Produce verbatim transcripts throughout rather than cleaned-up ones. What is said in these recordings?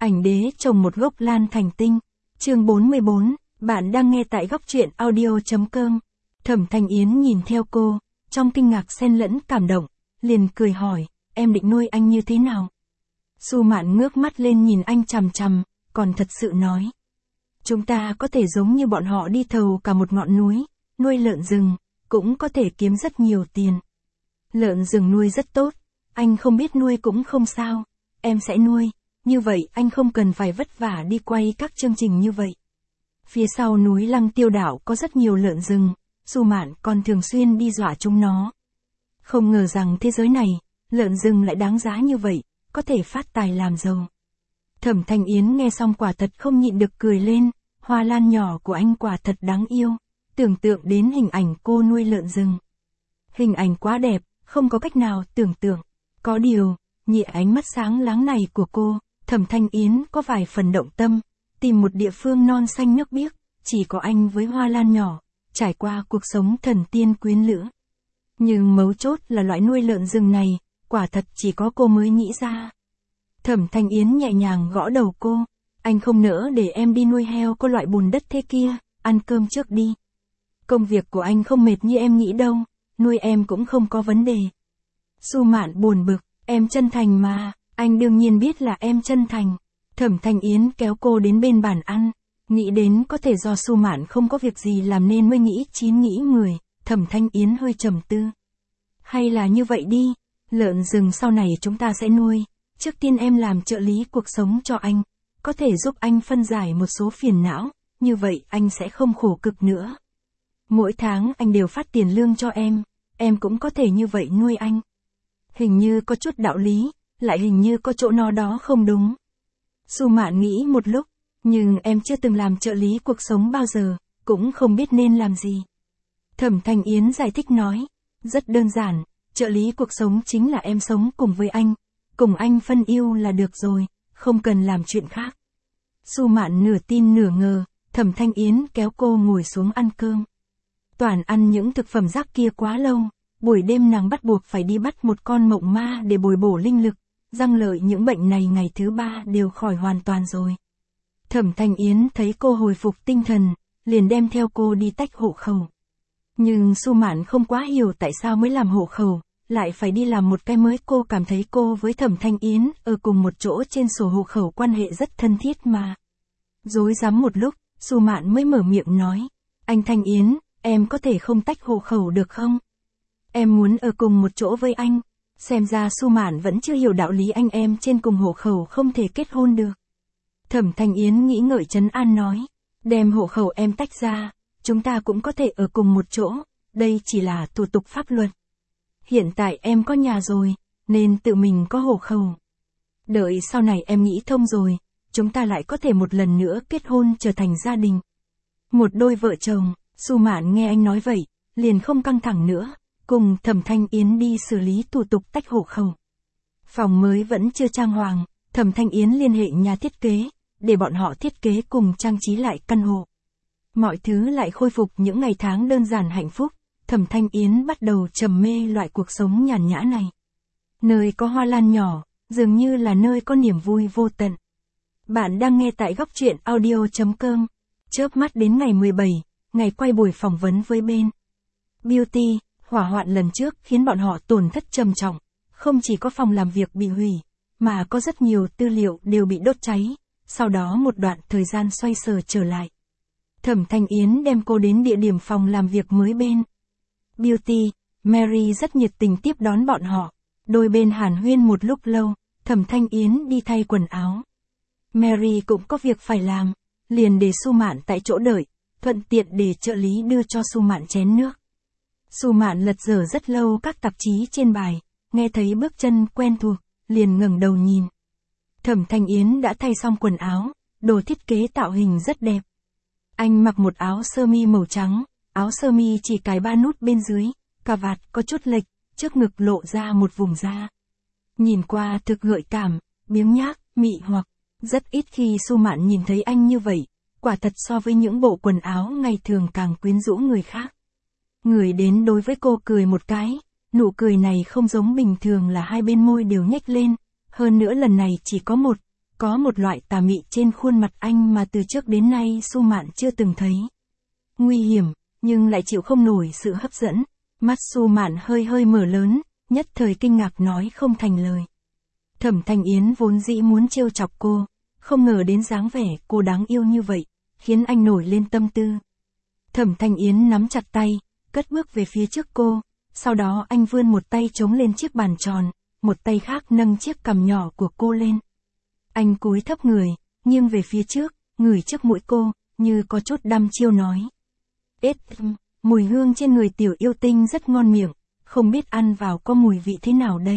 Ảnh đế trồng một gốc lan thành tinh. Chương bốn mươi bốn, bạn đang nghe tại góc truyện audio.com. Thẩm Thanh Yến nhìn theo cô, trong kinh ngạc xen lẫn cảm động, liền cười hỏi, em định nuôi anh như thế nào? Su Mạn ngước mắt lên nhìn anh chằm chằm, còn thật sự nói. Chúng ta có thể giống như bọn họ đi thầu cả một ngọn núi, nuôi lợn rừng, cũng có thể kiếm rất nhiều tiền. Lợn rừng nuôi rất tốt, anh không biết nuôi cũng không sao, em sẽ nuôi, như vậy anh không cần phải vất vả đi quay các chương trình như vậy. Phía sau núi Lăng Tiêu Đảo có rất nhiều lợn rừng, Su Mạn còn thường xuyên đi dọa chúng nó. Không ngờ rằng thế giới này, lợn rừng lại đáng giá như vậy, có thể phát tài làm giàu. Thẩm Thanh Yến nghe xong quả thật không nhịn được cười lên, hoa lan nhỏ của anh quả thật đáng yêu, tưởng tượng đến hình ảnh cô nuôi lợn rừng. Hình ảnh quá đẹp, không có cách nào tưởng tượng. Có điều, nhị ánh mắt sáng láng này của cô, Thẩm Thanh Yến có vài phần động tâm, tìm một địa phương non xanh nước biếc, chỉ có anh với hoa lan nhỏ, trải qua cuộc sống thần tiên quyến lữ. Nhưng mấu chốt là loại nuôi lợn rừng này, quả thật chỉ có cô mới nghĩ ra. Thẩm Thanh Yến nhẹ nhàng gõ đầu cô, anh không nỡ để em đi nuôi heo có loại bùn đất thế kia, ăn cơm trước đi. Công việc của anh không mệt như em nghĩ đâu, nuôi em cũng không có vấn đề. Su Mạn buồn bực, em chân thành mà, anh đương nhiên biết là em chân thành. Thẩm Thanh Yến kéo cô đến bên bàn ăn, nghĩ đến có thể do Su Mạn không có việc gì làm nên mới nghĩ chín nghĩ mười, Thẩm Thanh Yến hơi trầm tư. Hay là như vậy đi, lợn rừng sau này chúng ta sẽ nuôi, trước tiên em làm trợ lý cuộc sống cho anh, có thể giúp anh phân giải một số phiền não, như vậy anh sẽ không khổ cực nữa. Mỗi tháng anh đều phát tiền lương cho em, em cũng có thể như vậy nuôi anh. Hình như có chút đạo lý, lại hình như có chỗ nào đó không đúng. Su Mạn nghĩ một lúc, nhưng em chưa từng làm trợ lý cuộc sống bao giờ, cũng không biết nên làm gì. Thẩm Thanh Yến giải thích nói, rất đơn giản, trợ lý cuộc sống chính là em sống cùng với anh, cùng anh phân yêu là được rồi, không cần làm chuyện khác. Su Mạn nửa tin nửa ngờ, Thẩm Thanh Yến kéo cô ngồi xuống ăn cơm. Toàn ăn những thực phẩm rác kia quá lâu, buổi đêm nàng bắt buộc phải đi bắt một con mộng ma để bồi bổ linh lực, răng lợi những bệnh này ngày thứ ba đều khỏi hoàn toàn rồi. Thẩm Thanh Yến thấy cô hồi phục tinh thần, liền đem theo cô đi tách hộ khẩu. Nhưng Su Mạn không quá hiểu tại sao mới làm hộ khẩu, lại phải đi làm một cái mới. Cô cảm thấy cô với Thẩm Thanh Yến ở cùng một chỗ trên sổ hộ khẩu quan hệ rất thân thiết mà. Rối rắm một lúc, Su Mạn mới mở miệng nói, anh Thanh Yến, em có thể không tách hộ khẩu được không? Em muốn ở cùng một chỗ với anh. Xem ra Su Mạn vẫn chưa hiểu đạo lý anh em trên cùng hộ khẩu không thể kết hôn được. Thẩm Thanh Yến nghĩ ngợi trấn an nói, đem hộ khẩu em tách ra, chúng ta cũng có thể ở cùng một chỗ, đây chỉ là thủ tục pháp luật. Hiện tại em có nhà rồi, nên tự mình có hộ khẩu. Đợi sau này em nghĩ thông rồi, chúng ta lại có thể một lần nữa kết hôn trở thành gia đình. Một đôi vợ chồng. Su Mạn nghe anh nói vậy, liền không căng thẳng nữa, cùng Thẩm Thanh Yến đi xử lý thủ tục tách hộ khẩu. Phòng mới vẫn chưa trang hoàng, Thẩm Thanh Yến liên hệ nhà thiết kế, để bọn họ thiết kế cùng trang trí lại căn hộ. Mọi thứ lại khôi phục những ngày tháng đơn giản hạnh phúc, Thẩm Thanh Yến bắt đầu trầm mê loại cuộc sống nhàn nhã này. Nơi có hoa lan nhỏ, dường như là nơi có niềm vui vô tận. Bạn đang nghe tại góc truyện audio.com. Chớp mắt đến ngày mười bảy, ngày quay buổi phỏng vấn với bên Beauty, hỏa hoạn lần trước khiến bọn họ tổn thất trầm trọng, không chỉ có phòng làm việc bị hủy, mà có rất nhiều tư liệu đều bị đốt cháy, sau đó một đoạn thời gian xoay sở trở lại. Thẩm Thanh Yến đem cô đến địa điểm phòng làm việc mới bên Beauty, Mary rất nhiệt tình tiếp đón bọn họ, đôi bên hàn huyên một lúc lâu, Thẩm Thanh Yến đi thay quần áo. Mary cũng có việc phải làm, liền để Su Mạn tại chỗ đợi, thuận tiện để trợ lý đưa cho Su Mạn chén nước. Su Mạn lật dở rất lâu các tạp chí trên bài, nghe thấy bước chân quen thuộc, liền ngẩng đầu nhìn. Thẩm Thanh Yến đã thay xong quần áo, đồ thiết kế tạo hình rất đẹp. Anh mặc một áo sơ mi màu trắng, áo sơ mi chỉ cài ba nút bên dưới, cà vạt có chút lệch, trước ngực lộ ra một vùng da. Nhìn qua thực gợi cảm, biếng nhác, mị hoặc, rất ít khi Su Mạn nhìn thấy anh như vậy. Quả thật so với những bộ quần áo ngày thường càng quyến rũ người khác. Người đến đối với cô cười một cái, nụ cười này không giống bình thường là hai bên môi đều nhếch lên, hơn nữa lần này chỉ có một, Có một loại tà mị trên khuôn mặt anh mà từ trước đến nay Su Mạn chưa từng thấy. Nguy hiểm, nhưng lại chịu không nổi sự hấp dẫn. Mắt Su Mạn hơi hơi mở lớn, nhất thời kinh ngạc nói không thành lời. Thẩm Thanh Yến vốn dĩ muốn trêu chọc cô, không ngờ đến dáng vẻ cô đáng yêu như vậy, khiến anh nổi lên tâm tư. Thẩm Thanh Yến nắm chặt tay, cất bước về phía trước cô, sau đó anh vươn một tay chống lên chiếc bàn tròn, một tay khác nâng chiếc cằm nhỏ của cô lên. Anh cúi thấp người, nghiêng về phía trước, ngửi trước mũi cô, như có chút đăm chiêu nói. Ết, mùi hương trên người tiểu yêu tinh rất ngon miệng, không biết ăn vào có mùi vị thế nào đây?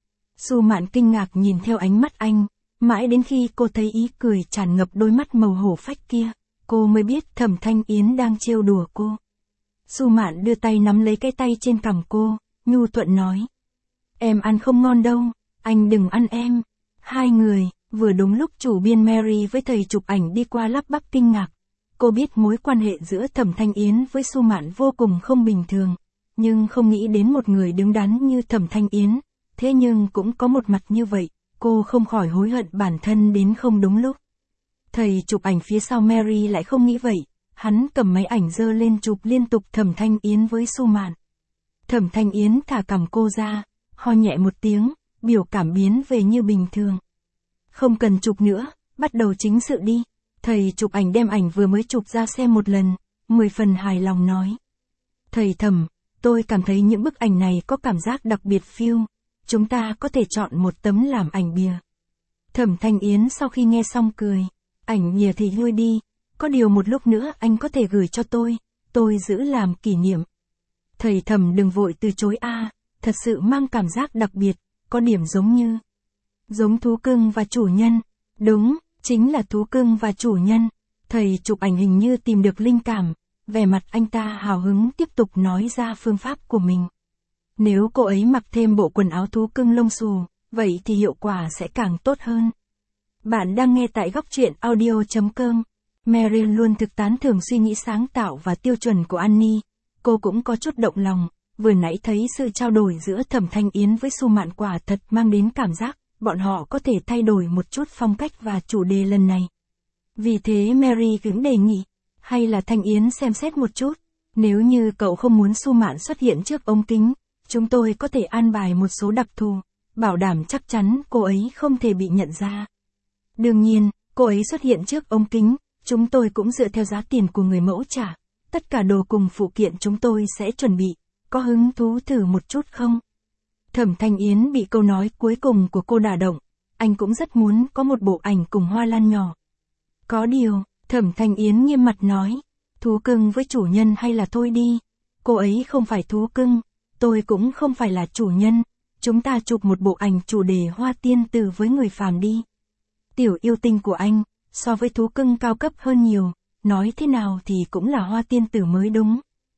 Su Mạn kinh ngạc nhìn theo ánh mắt anh, mãi đến khi cô thấy ý cười tràn ngập đôi mắt màu hổ phách kia, cô mới biết Thẩm Thanh Yến đang trêu đùa cô. Su Mạn đưa tay nắm lấy cái tay trên cằm cô, nhu thuận nói. Em ăn không ngon đâu, anh đừng ăn em. Hai người, vừa đúng lúc chủ biên Mary với thầy chụp ảnh đi qua lắp bắp kinh ngạc. Cô biết mối quan hệ giữa Thẩm Thanh Yến với Su Mạn vô cùng không bình thường, nhưng không nghĩ đến một người đứng đắn như Thẩm Thanh Yến, thế nhưng cũng có một mặt như vậy, cô không khỏi hối hận bản thân đến không đúng lúc. Thầy chụp ảnh phía sau Mary lại không nghĩ vậy, hắn cầm máy ảnh giơ lên chụp liên tục Thẩm Thanh Yến với Su Mạn. Thẩm Thanh Yến thả cằm cô ra, ho nhẹ một tiếng, biểu cảm biến về như bình thường. Không cần chụp nữa, bắt đầu chính sự đi. Thầy chụp ảnh đem ảnh vừa mới chụp ra xem một lần, mười phần hài lòng nói. Thầy Thẩm, tôi cảm thấy những bức ảnh này có cảm giác đặc biệt feel, chúng ta có thể chọn một tấm làm ảnh bìa. Thẩm Thanh Yến sau khi nghe xong cười, ảnh bìa thì thôi đi, có điều một lúc nữa anh có thể gửi cho tôi, tôi giữ làm kỷ niệm. Thầy Thẩm đừng vội từ chối a, thật sự mang cảm giác đặc biệt, có điểm giống như, giống thú cưng và chủ nhân, đúng. Chính là thú cưng và chủ nhân. Thầy chụp ảnh hình như tìm được linh cảm, vẻ mặt anh ta hào hứng tiếp tục nói ra phương pháp của mình. Nếu cô ấy mặc thêm bộ quần áo thú cưng lông xù, vậy thì hiệu quả sẽ càng tốt hơn. Bạn đang nghe tại góc truyện audio chấm com. Mary luôn thực tán thưởng suy nghĩ sáng tạo và tiêu chuẩn của Annie. Cô cũng có chút động lòng, vừa nãy thấy sự trao đổi giữa Thẩm Thanh Yến với Su Mạn quả thật mang đến cảm giác bọn họ có thể thay đổi một chút phong cách và chủ đề lần này. Vì thế Mary cũng đề nghị, hay là Thanh Yến xem xét một chút, nếu như cậu không muốn Su Mạn xuất hiện trước ống kính, chúng tôi có thể an bài một số đặc thù, bảo đảm chắc chắn cô ấy không thể bị nhận ra. Đương nhiên, cô ấy xuất hiện trước ống kính, chúng tôi cũng dựa theo giá tiền của người mẫu trả, tất cả đồ cùng phụ kiện chúng tôi sẽ chuẩn bị, có hứng thú thử một chút không? Thẩm Thanh Yến bị câu nói cuối cùng của cô đả động, anh cũng rất muốn có một bộ ảnh cùng hoa lan nhỏ. Có điều, Thẩm Thanh Yến nghiêm mặt nói, thú cưng với chủ nhân hay là thôi đi, cô ấy không phải thú cưng, tôi cũng không phải là chủ nhân, chúng ta chụp một bộ ảnh chủ đề hoa tiên tử với người phàm đi. Tiểu yêu tinh của anh, so với thú cưng cao cấp hơn nhiều, nói thế nào thì cũng là hoa tiên tử mới đúng.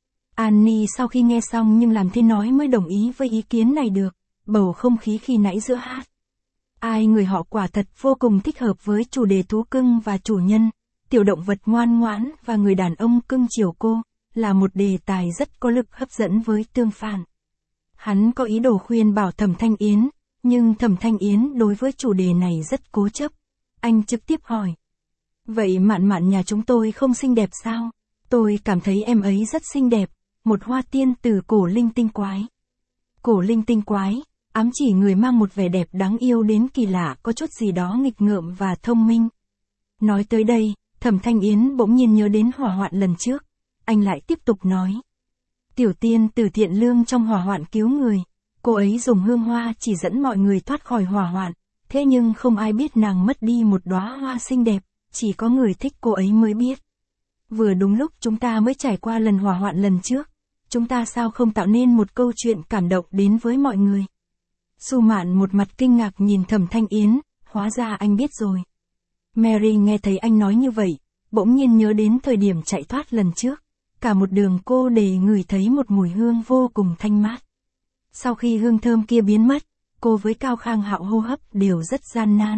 Annie sau khi nghe xong nhưng làm thế nói mới đồng ý với ý kiến này được, bầu không khí khi nãy giữa hát. Ai người họ quả thật vô cùng thích hợp với chủ đề thú cưng và chủ nhân, tiểu động vật ngoan ngoãn và người đàn ông cưng chiều cô, là một đề tài rất có lực hấp dẫn với Tương Phản. Hắn có ý đồ khuyên bảo Thẩm Thanh Yến, nhưng Thẩm Thanh Yến đối với chủ đề này rất cố chấp. Anh trực tiếp hỏi. Vậy Mạn Mạn nhà chúng tôi không xinh đẹp sao? Tôi cảm thấy em ấy rất xinh đẹp. Một hoa tiên từ cổ linh tinh quái. Cổ linh tinh quái, ám chỉ người mang một vẻ đẹp đáng yêu đến kỳ lạ, có chút gì đó nghịch ngợm và thông minh. Nói tới đây, Thẩm Thanh Yến bỗng nhiên nhớ đến hỏa hoạn lần trước. Anh lại tiếp tục nói. Tiểu tiên tử thiện lương trong hỏa hoạn cứu người. Cô ấy dùng hương hoa chỉ dẫn mọi người thoát khỏi hỏa hoạn. Thế nhưng không ai biết nàng mất đi một đóa hoa xinh đẹp, chỉ có người thích cô ấy mới biết. Vừa đúng lúc chúng ta mới trải qua lần hỏa hoạn lần trước. Chúng ta sao không tạo nên một câu chuyện cảm động đến với mọi người? Su Mạn một mặt kinh ngạc nhìn Thẩm Thanh Yến, hóa ra anh biết rồi. Mary nghe thấy anh nói như vậy, bỗng nhiên nhớ đến thời điểm chạy thoát lần trước. Cả một đường cô để ngửi thấy một mùi hương vô cùng thanh mát. Sau khi hương thơm kia biến mất, cô với Cao Khang Hạo hô hấp đều rất gian nan.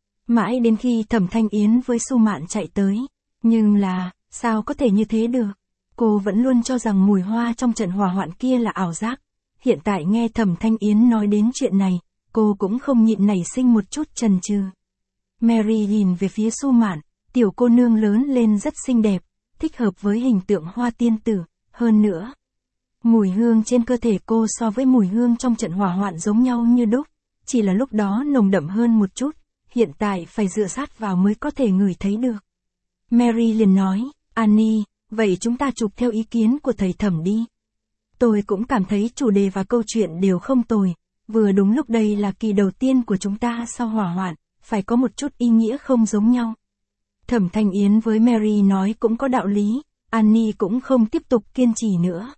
Mãi đến khi Thẩm Thanh Yến với Su Mạn chạy tới. Nhưng là, sao có thể như thế được? Cô vẫn luôn cho rằng mùi hoa trong trận hỏa hoạn kia là ảo giác. Hiện tại nghe Thẩm Thanh Yến nói đến chuyện này, cô cũng không nhịn nảy sinh một chút chần chừ. Mary nhìn về phía Su Mạn, tiểu cô nương lớn lên rất xinh đẹp, thích hợp với hình tượng hoa tiên tử, hơn nữa. Mùi hương trên cơ thể cô so với mùi hương trong trận hỏa hoạn giống nhau như đúc, chỉ là lúc đó nồng đậm hơn một chút, hiện tại phải dựa sát vào mới có thể ngửi thấy được. Mary liền nói, Annie, vậy chúng ta chụp theo ý kiến của thầy Thẩm đi. Tôi cũng cảm thấy chủ đề và câu chuyện đều không tồi, vừa đúng lúc đây là kỳ đầu tiên của chúng ta sau hỏa hoạn, phải có một chút ý nghĩa không giống nhau. Thẩm Thanh Yến với Mary nói cũng có đạo lý, Annie cũng không tiếp tục kiên trì nữa.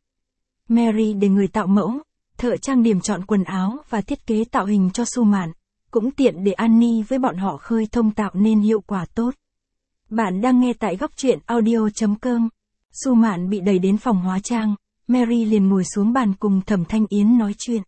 Mary để người tạo mẫu, thợ trang điểm chọn quần áo và thiết kế tạo hình cho Su Mạn, cũng tiện để Annie với bọn họ khơi thông tạo nên hiệu quả tốt. Bạn đang nghe tại góc truyện audio chấm com. Su Mạn bị đẩy đến phòng hóa trang, Mary liền ngồi xuống bàn cùng Thẩm Thanh Yến nói chuyện.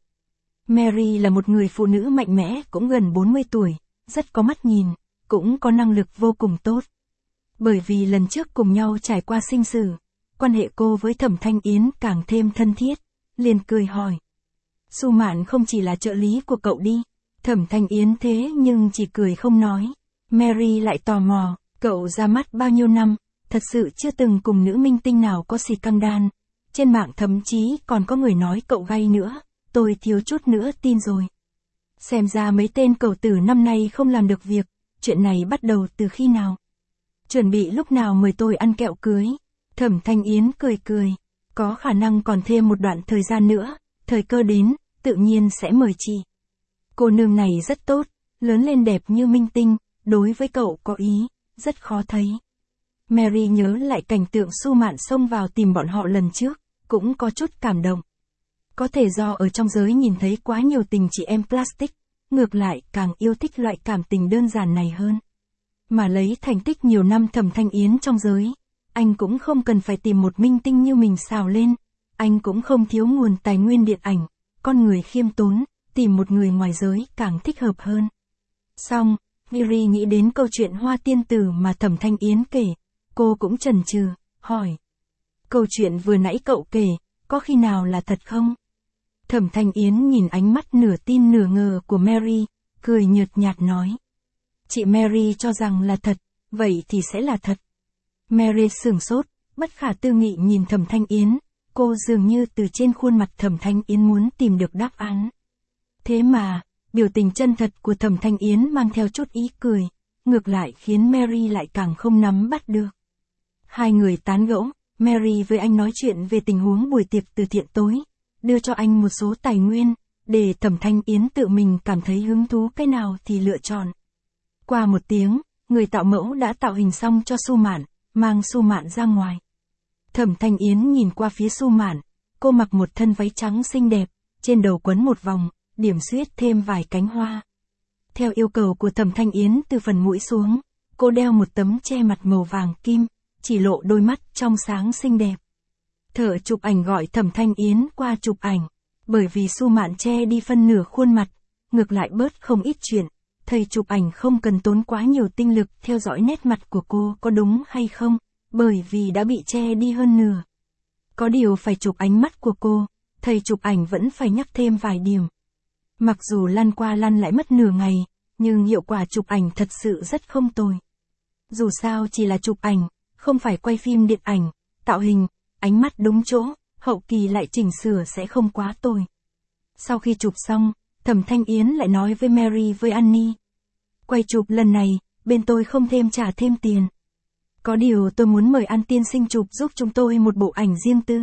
Mary là một người phụ nữ mạnh mẽ cũng gần bốn mươi tuổi, rất có mắt nhìn, cũng có năng lực vô cùng tốt. Bởi vì lần trước cùng nhau trải qua sinh sử, quan hệ cô với Thẩm Thanh Yến càng thêm thân thiết, liền cười hỏi. Su Mạn không chỉ là trợ lý của cậu đi, Thẩm Thanh Yến thế nhưng chỉ cười không nói. Mary lại tò mò, cậu ra mắt bao nhiêu năm, thật sự chưa từng cùng nữ minh tinh nào có xì căng đan. Trên mạng thậm chí còn có người nói cậu gay nữa, tôi thiếu chút nữa tin rồi. Xem ra mấy tên cẩu tử năm nay không làm được việc, chuyện này bắt đầu từ khi nào? Chuẩn bị lúc nào mời tôi ăn kẹo cưới? Thẩm Thanh Yến cười cười, có khả năng còn thêm một đoạn thời gian nữa, thời cơ đến, tự nhiên sẽ mời chị. Cô nương này rất tốt, lớn lên đẹp như minh tinh, đối với cậu có ý, rất khó thấy. Mary nhớ lại cảnh tượng Su Mạn xông vào tìm bọn họ lần trước, cũng có chút cảm động. Có thể do ở trong giới nhìn thấy quá nhiều tình chị em plastic, ngược lại càng yêu thích loại cảm tình đơn giản này hơn. Mà lấy thành tích nhiều năm Thẩm Thanh Yến trong giới, anh cũng không cần phải tìm một minh tinh như mình xào lên, anh cũng không thiếu nguồn tài nguyên điện ảnh, con người khiêm tốn, tìm một người ngoài giới càng thích hợp hơn. Xong, Mary nghĩ đến câu chuyện Hoa Tiên Tử mà Thẩm Thanh Yến kể, cô cũng chần chừ, hỏi. Câu chuyện vừa nãy cậu kể, có khi nào là thật không? Thẩm Thanh Yến nhìn ánh mắt nửa tin nửa ngờ của Mary, cười nhợt nhạt nói. Chị Mary cho rằng là thật, vậy thì sẽ là thật. Mary sửng sốt, bất khả tư nghị nhìn Thẩm Thanh Yến, cô dường như từ trên khuôn mặt Thẩm Thanh Yến muốn tìm được đáp án. Thế mà, biểu tình chân thật của Thẩm Thanh Yến mang theo chút ý cười, ngược lại khiến Mary lại càng không nắm bắt được. Hai người tán gẫu, Mary với anh nói chuyện về tình huống buổi tiệc từ thiện tối, đưa cho anh một số tài nguyên, để Thẩm Thanh Yến tự mình cảm thấy hứng thú cái nào thì lựa chọn. Qua một tiếng, người tạo mẫu đã tạo hình xong cho Su Mạn, mang Su Mạn ra ngoài. Thẩm Thanh Yến nhìn qua phía Su Mạn, cô mặc một thân váy trắng xinh đẹp, trên đầu quấn một vòng, điểm xuyết thêm vài cánh hoa. Theo yêu cầu của Thẩm Thanh Yến từ phần mũi xuống, cô đeo một tấm che mặt màu vàng kim, chỉ lộ đôi mắt trong sáng xinh đẹp. Thợ chụp ảnh gọi Thẩm Thanh Yến qua chụp ảnh, bởi vì Su Mạn che đi phân nửa khuôn mặt, ngược lại bớt không ít chuyện, thầy chụp ảnh không cần tốn quá nhiều tinh lực theo dõi nét mặt của cô có đúng hay không, bởi vì đã bị che đi hơn nửa. Có điều phải chụp ánh mắt của cô, thầy chụp ảnh vẫn phải nhắc thêm vài điểm. Mặc dù lăn qua lăn lại mất nửa ngày, nhưng hiệu quả chụp ảnh thật sự rất không tồi. Dù sao chỉ là chụp ảnh, không phải quay phim điện ảnh, tạo hình, ánh mắt đúng chỗ, hậu kỳ lại chỉnh sửa sẽ không quá tồi. Sau khi chụp xong, Thẩm Thanh Yến lại nói với Mary với Annie. Quay chụp lần này, bên tôi không thêm trả thêm tiền. Có điều tôi muốn mời An tiên sinh chụp giúp chúng tôi một bộ ảnh riêng tư.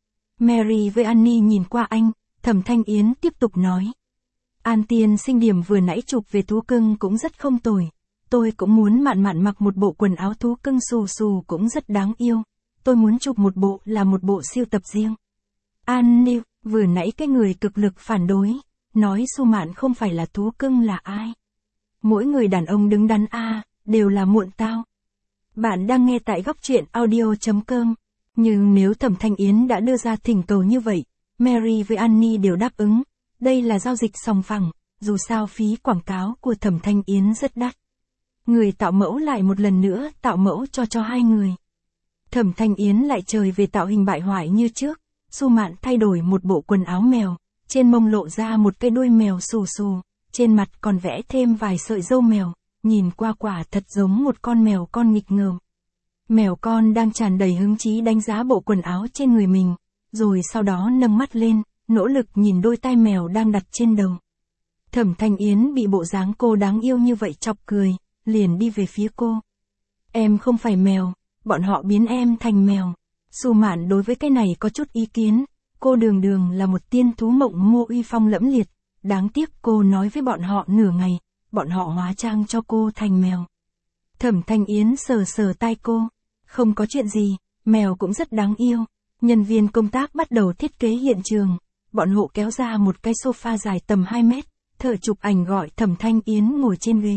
Mary với Annie nhìn qua anh, Thẩm Thanh Yến tiếp tục nói. An tiên sinh điểm vừa nãy chụp về thú cưng cũng rất không tồi. Tôi cũng muốn Mạn Mạn mặc một bộ quần áo thú cưng xù xù cũng rất đáng yêu. Tôi muốn chụp một bộ là một bộ siêu tập riêng. Annie, vừa nãy cái người cực lực phản đối, nói Su Mạn không phải là thú cưng là ai. Mỗi người đàn ông đứng đắn a à, đều là muộn tao. Bạn đang nghe tại góc truyện audio chấm com. Nhưng nếu Thẩm Thanh Yến đã đưa ra thỉnh cầu như vậy, Mary với Annie đều đáp ứng. Đây là giao dịch sòng phẳng, dù sao phí quảng cáo của Thẩm Thanh Yến rất đắt. Người tạo mẫu lại một lần nữa tạo mẫu cho cho hai người. Thẩm Thanh Yến lại trời về tạo hình bại hoại như trước, Su Mạn thay đổi một bộ quần áo mèo, trên mông lộ ra một cái đuôi mèo xù xù, trên mặt còn vẽ thêm vài sợi râu mèo, nhìn qua quả thật giống một con mèo con nghịch ngợm. Mèo con đang tràn đầy hứng chí đánh giá bộ quần áo trên người mình, rồi sau đó nâng mắt lên, nỗ lực nhìn đôi tai mèo đang đặt trên đầu. Thẩm Thanh Yến bị bộ dáng cô đáng yêu như vậy chọc cười, liền đi về phía cô. Em không phải mèo, bọn họ biến em thành mèo. Su Mạn đối với cái này có chút ý kiến, cô đường đường là một tiên thú mộng mô uy phong lẫm liệt, đáng tiếc cô nói với bọn họ nửa ngày, bọn họ hóa trang cho cô thành mèo. Thẩm Thanh Yến sờ sờ tai cô, không có chuyện gì, mèo cũng rất đáng yêu. Nhân viên công tác bắt đầu thiết kế hiện trường, bọn họ kéo ra một cái sofa dài tầm hai mét, thợ chụp ảnh gọi Thẩm Thanh Yến ngồi trên ghế.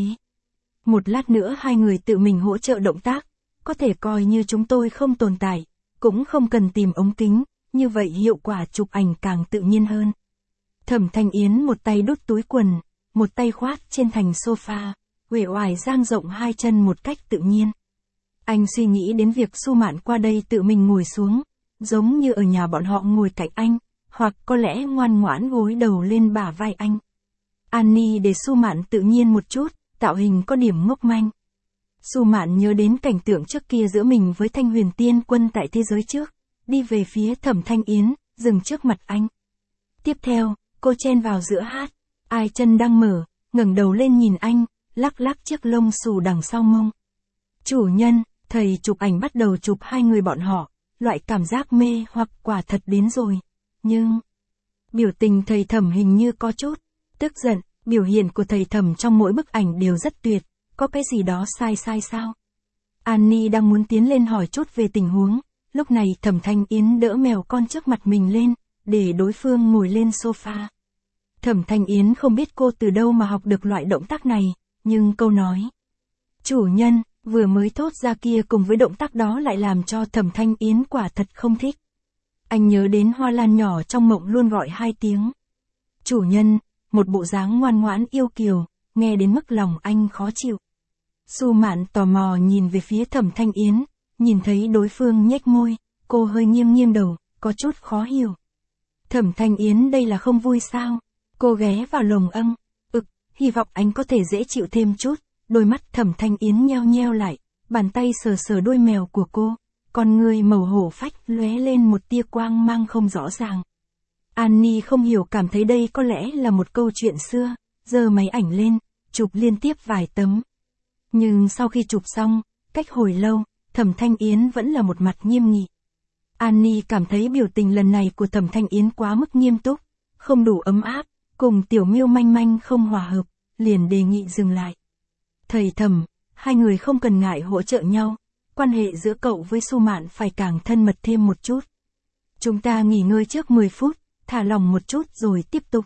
Một lát nữa hai người tự mình hỗ trợ động tác, có thể coi như chúng tôi không tồn tại, cũng không cần tìm ống kính, như vậy hiệu quả chụp ảnh càng tự nhiên hơn. Thẩm Thanh Yến một tay đút túi quần, một tay khoát trên thành sofa, uể oải dang rộng hai chân một cách tự nhiên. Anh suy nghĩ đến việc Su Mạn qua đây tự mình ngồi xuống, giống như ở nhà bọn họ ngồi cạnh anh, hoặc có lẽ ngoan ngoãn gối đầu lên bả vai anh. Annie để Su Mạn tự nhiên một chút, tạo hình có điểm ngốc manh. Su Mạn nhớ đến cảnh tượng trước kia giữa mình với Thanh Huyền Tiên Quân tại thế giới trước, đi về phía Thẩm Thanh Yến, dừng trước mặt anh. Tiếp theo, cô chen vào giữa hát, ai chân đang mở, ngẩng đầu lên nhìn anh, lắc lắc chiếc lông xù đằng sau mông. Chủ nhân, thầy chụp ảnh bắt đầu chụp hai người bọn họ, loại cảm giác mê hoặc quả thật đến rồi. Nhưng, biểu tình thầy Thẩm hình như có chút tức giận, biểu hiện của thầy Thẩm trong mỗi bức ảnh đều rất tuyệt, có cái gì đó sai sai sao? Annie đang muốn tiến lên hỏi chút về tình huống, lúc này Thẩm Thanh Yến đỡ mèo con trước mặt mình lên, để đối phương ngồi lên sofa. Thẩm Thanh Yến không biết cô từ đâu mà học được loại động tác này, nhưng câu nói chủ nhân vừa mới thốt ra kia cùng với động tác đó lại làm cho Thẩm Thanh Yến quả thật không thích. Anh nhớ đến Hoa Lan nhỏ trong mộng luôn gọi hai tiếng chủ nhân, một bộ dáng ngoan ngoãn yêu kiều, nghe đến mức lòng anh khó chịu. Su Mạn tò mò nhìn về phía Thẩm Thanh Yến, nhìn thấy đối phương nhếch môi, cô hơi nghiêng nghiêng đầu, có chút khó hiểu. Thẩm Thanh Yến đây là không vui sao? Cô ghé vào lồng âng, ực, hy vọng anh có thể dễ chịu thêm chút. Đôi mắt Thẩm Thanh Yến nheo nheo lại, bàn tay sờ sờ đuôi mèo của cô, con người màu hổ phách lóe lên một tia quang mang không rõ ràng. Annie không hiểu cảm thấy đây có lẽ là một câu chuyện xưa, giơ máy ảnh lên, chụp liên tiếp vài tấm. Nhưng sau khi chụp xong, cách hồi lâu, Thẩm Thanh Yến vẫn là một mặt nghiêm nghị. Annie cảm thấy biểu tình lần này của Thẩm Thanh Yến quá mức nghiêm túc, không đủ ấm áp, cùng Tiểu Miêu manh manh không hòa hợp, liền đề nghị dừng lại. Thầy Thẩm, hai người không cần ngại hỗ trợ nhau, quan hệ giữa cậu với Su Mạn phải càng thân mật thêm một chút. Chúng ta nghỉ ngơi trước mười phút, thả lỏng một chút rồi tiếp tục.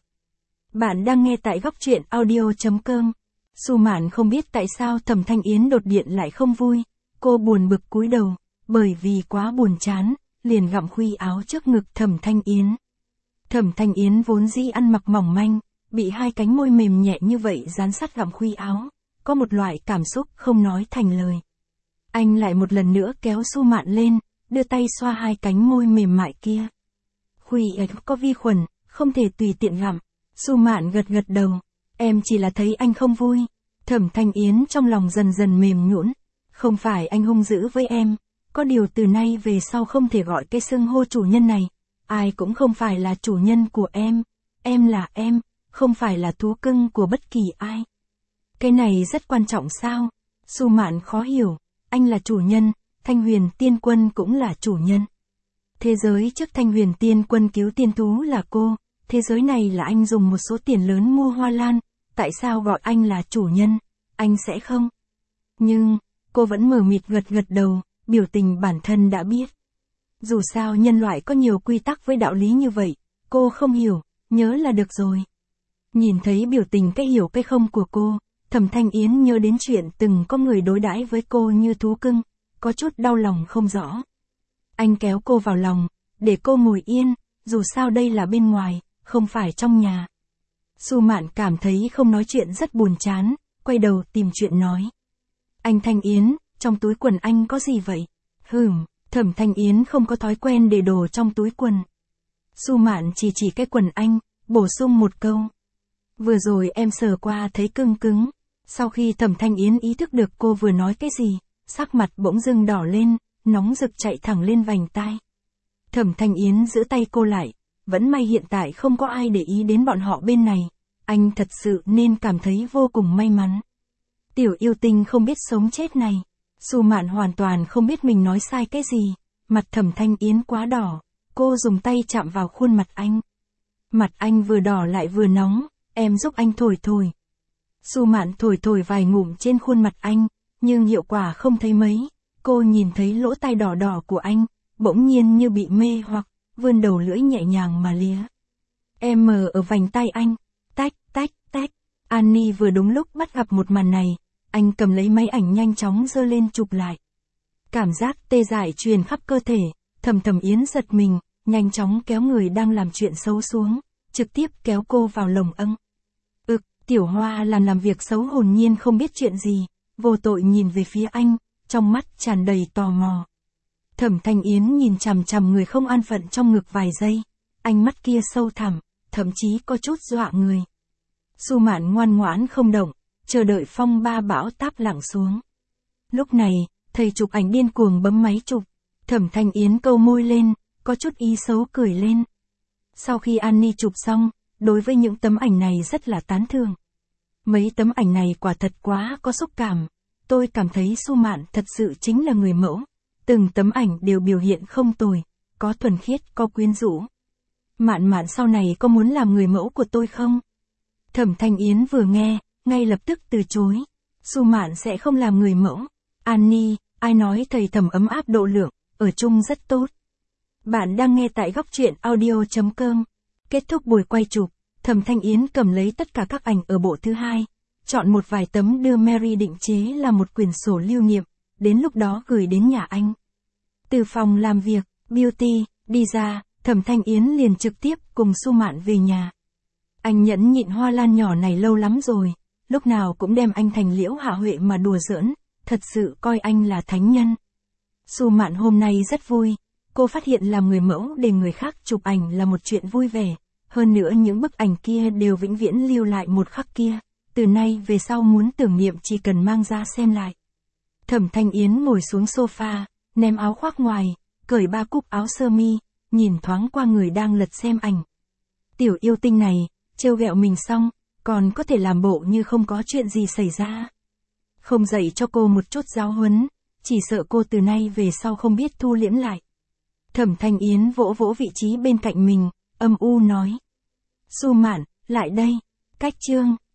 Bạn đang nghe tại góc truyện audio chấm com. Su Mạn không biết tại sao Thẩm Thanh Yến đột điện lại không vui, cô buồn bực cúi đầu, bởi vì quá buồn chán, liền gặm khuy áo trước ngực Thẩm Thanh Yến. Thẩm Thanh Yến vốn dĩ ăn mặc mỏng manh, bị hai cánh môi mềm nhẹ như vậy dán sát gặm khuy áo, có một loại cảm xúc không nói thành lời. Anh lại một lần nữa kéo Su Mạn lên, đưa tay xoa hai cánh môi mềm mại kia. Khuy có vi khuẩn, không thể tùy tiện gặm. Su Mạn gật gật đầu, em chỉ là thấy anh không vui. Thẩm Thanh Yến trong lòng dần dần mềm nhũn, không phải anh hung dữ với em, có điều từ nay về sau không thể gọi cái xưng hô chủ nhân này, ai cũng không phải là chủ nhân của em, em là em, không phải là thú cưng của bất kỳ ai. Cái này rất quan trọng sao? Su Mạn khó hiểu, anh là chủ nhân, Thanh Huyền Tiên Quân cũng là chủ nhân. Thế giới trước Thanh Huyền Tiên Quân cứu tiên thú là cô, thế giới này là anh dùng một số tiền lớn mua hoa lan, tại sao gọi anh là chủ nhân, anh sẽ không? Nhưng, cô vẫn mờ mịt gật gật đầu, biểu tình bản thân đã biết. Dù sao nhân loại có nhiều quy tắc với đạo lý như vậy, cô không hiểu, nhớ là được rồi. Nhìn thấy biểu tình cái hiểu cái không của cô, Thẩm Thanh Yến nhớ đến chuyện từng có người đối đãi với cô như thú cưng, có chút đau lòng không rõ. Anh kéo cô vào lòng, để cô ngồi yên, dù sao đây là bên ngoài, không phải trong nhà. Su Mạn cảm thấy không nói chuyện rất buồn chán, quay đầu tìm chuyện nói. Anh Thanh Yến, trong túi quần anh có gì vậy? Hừm, Thẩm Thanh Yến không có thói quen để đồ trong túi quần. Su Mạn chỉ chỉ cái quần anh, bổ sung một câu. Vừa rồi em sờ qua thấy cưng cứng. Sau khi Thẩm Thanh Yến ý thức được cô vừa nói cái gì, sắc mặt bỗng dưng đỏ lên, nóng rực chạy thẳng lên vành tai. Thẩm Thanh Yến giữ tay cô lại, vẫn may hiện tại không có ai để ý đến bọn họ bên này, anh thật sự nên cảm thấy vô cùng may mắn. Tiểu yêu tinh không biết sống chết này, Su Mạn hoàn toàn không biết mình nói sai cái gì, mặt Thẩm Thanh Yến quá đỏ, cô dùng tay chạm vào khuôn mặt anh. Mặt anh vừa đỏ lại vừa nóng, em giúp anh thổi thổi. Su Mạn thổi thổi vài ngụm trên khuôn mặt anh, nhưng hiệu quả không thấy mấy, cô nhìn thấy lỗ tai đỏ đỏ của anh, bỗng nhiên như bị mê hoặc, vươn đầu lưỡi nhẹ nhàng mà lía. Em mờ ở vành tay anh, tách, tách, tách. Annie vừa đúng lúc bắt gặp một màn này, anh cầm lấy máy ảnh nhanh chóng giơ lên chụp lại. Cảm giác tê dại truyền khắp cơ thể, Thẩm Thẩm Yến giật mình, nhanh chóng kéo người đang làm chuyện xấu xuống, trực tiếp kéo cô vào lồng âng. Ực, Tiểu Hoa làm làm việc xấu hồn nhiên không biết chuyện gì, vô tội nhìn về phía anh, trong mắt tràn đầy tò mò. Thẩm Thanh Yến nhìn chằm chằm người không an phận trong ngực vài giây, ánh mắt kia sâu thẳm, thậm chí có chút dọa người. Su Mạn ngoan ngoãn không động, chờ đợi phong ba bão táp lặng xuống. Lúc này, thầy chụp ảnh điên cuồng bấm máy chụp, Thẩm Thanh Yến câu môi lên, có chút ý xấu cười lên. Sau khi Annie chụp xong, đối với những tấm ảnh này rất là tán thưởng. Mấy tấm ảnh này quả thật quá có xúc cảm, tôi cảm thấy Su Mạn thật sự chính là người mẫu. Từng tấm ảnh đều biểu hiện không tồi, có thuần khiết, có quyến rũ. Mạn Mạn sau này có muốn làm người mẫu của tôi không? Thẩm Thanh Yến vừa nghe, ngay lập tức từ chối. Su Mạn sẽ không làm người mẫu. Annie, ai nói thầy Thẩm ấm áp độ lượng, ở chung rất tốt. Bạn đang nghe tại góc truyện audio chấm com. Kết thúc buổi quay chụp, Thẩm Thanh Yến cầm lấy tất cả các ảnh ở bộ thứ hai, chọn một vài tấm đưa Mary định chế làm một quyển sổ lưu niệm, đến lúc đó gửi đến nhà anh. Từ phòng làm việc, Beauty, đi ra, Thẩm Thanh Yến liền trực tiếp cùng Su Mạn về nhà. Anh nhẫn nhịn Hoa Lan nhỏ này lâu lắm rồi, lúc nào cũng đem anh thành Liễu Hạ Huệ mà đùa giỡn, thật sự coi anh là thánh nhân. Su Mạn hôm nay rất vui, cô phát hiện làm người mẫu để người khác chụp ảnh là một chuyện vui vẻ, hơn nữa những bức ảnh kia đều vĩnh viễn lưu lại một khắc kia, từ nay về sau muốn tưởng niệm chỉ cần mang ra xem lại. Thẩm Thanh Yến ngồi xuống sofa, ném áo khoác ngoài, cởi ba cúc áo sơ mi, nhìn thoáng qua người đang lật xem ảnh. Tiểu yêu tinh này, trêu ghẹo mình xong, còn có thể làm bộ như không có chuyện gì xảy ra. Không dạy cho cô một chút giáo huấn, chỉ sợ cô từ nay về sau không biết thu liễm lại. Thẩm Thanh Yến vỗ vỗ vị trí bên cạnh mình, âm u nói. Su Mạn, lại đây, cách chương.